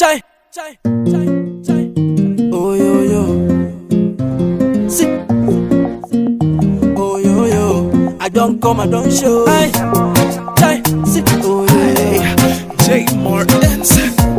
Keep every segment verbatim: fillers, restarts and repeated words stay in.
chai, chai, chai, chai. Oh yo yo, see. Oh yo yo, I don't come, I don't show. Aye, chai, see. Oh yo yo, Jay Martins.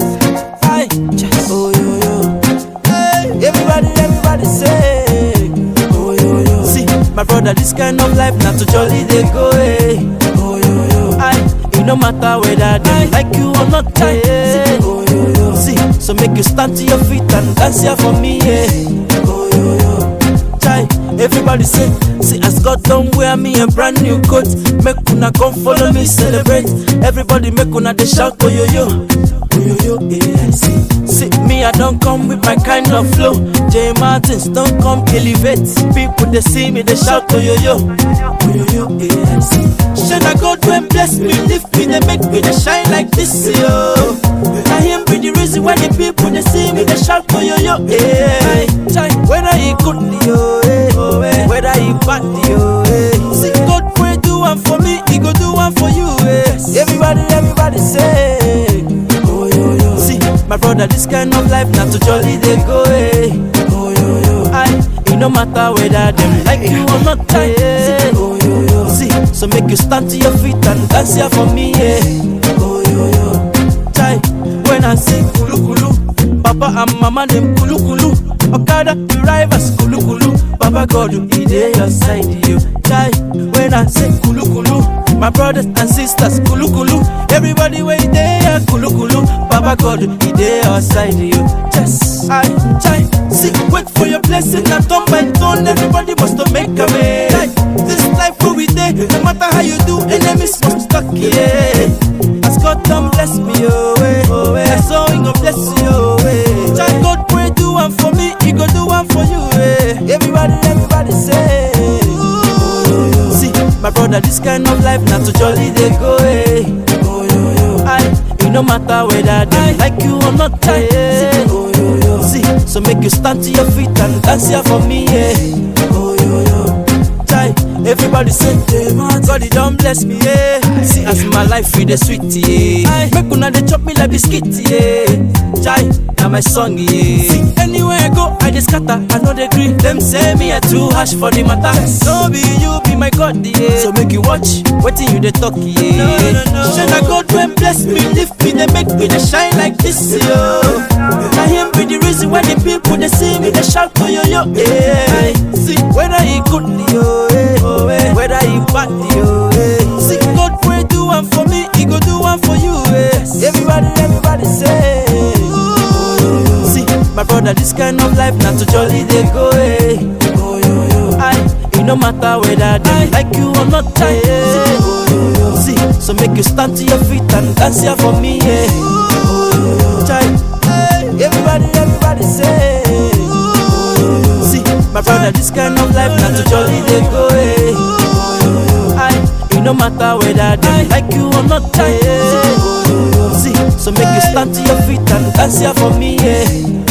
aye, chai. Oh yo yo, hey. Everybody, everybody say. Oh yo yo, see. My brother, this kind of life not too jolly they go. Hey. Oh yo yo, aye. It no matter whether they like you or not. Chai, yeah. Oh yo yo, see. So make you stand to your feet and dance here for me. Yeah. Oh yo yo, chai. Everybody say, see as God done wear me a brand new coat. Make una come follow me celebrate. Everybody make una they shout oh yo yo, oh yo yo, yeah. See, see me I don't come with my kind of flow. Jay Martins don't come elevate. People they see me they shout oh yo yo, oh yo yo, yeah. See, Shana God when bless me, lift me, they make me they shine like this yo. I him be the reason why the people they see me they shout oh yo yo, yeah. Whether he good yo, eh. Whether he bad yo, eh. See God pray do one for me, he go do one for you, eh. Everybody, everybody say, oh yo yo. See my brother, this kind of life not too jolly they go, eh. Oh yo yo, aye. It no matter whether them like you or not, eh. Oh yo yo, see so make you stand to your feet and dance here for me, eh. Oh yo yo, chai. When I say kulu kulu, Papa and Mama them kulu kulu. Okada drivers kulu kulu. Baba God he dey your side you. Chai. When I say kulu kulu, my brothers and sisters kulu kulu. Everybody way there kulu kulu. Baba God he dey your side you. Yes, I chai. See wait for your blessing and turn by turn. Everybody must to make a way. Chai. This life where we dey, no matter how you do, enemies must stuck yeah. As God don't bless me oh way, oh way. That's how he gon' bless you oh way. Chai God pray do one for me, he go do one for you eh. Everybody, everybody say. Oh yo yo, see my brother, this kind of life not too jolly they go eh. Oh yo yo, aye. It no matter whether they like you or not eh. Oh yo yo, see so make you stand to your feet and dance here for me eh. Oh yo yo, chai. Everybody say, God he don't bless me, yeah. See as my life with the sweet, yeah. Make una they chop me like biscuit, yeah. Chai, now my song, yeah. See anywhere I go, I just scatter, I know they green. Them say me a too harsh for the matter. So be you, be my God, yeah. So make you watch, waiting you they talk, yeah. No, no, no. Shana God when bless me, lift me, they make me they shine like this, yo. I him be the reason why the people they see me, they shout to yo yo, yeah. See whether he good, yo, yeah. Whether he bad yo, eh. See God pray do one for me, he go do one for you, eh. Everybody, everybody say, oh yo yo. See my brother, this kind of life not too jolly they go, eh. Oh yo yo, aye. It no matter whether they like you or not, eh. Oh yo yo, see so make you stand to your feet and dance here for me, eh. Oh yo yo, chai. Everybody, everybody say, oh yo yo. See my brother, this kind of life not too jolly they go, eh. No matter whether they like you or not, eh. See, so make you stand to your feet and dance here for me, yeah.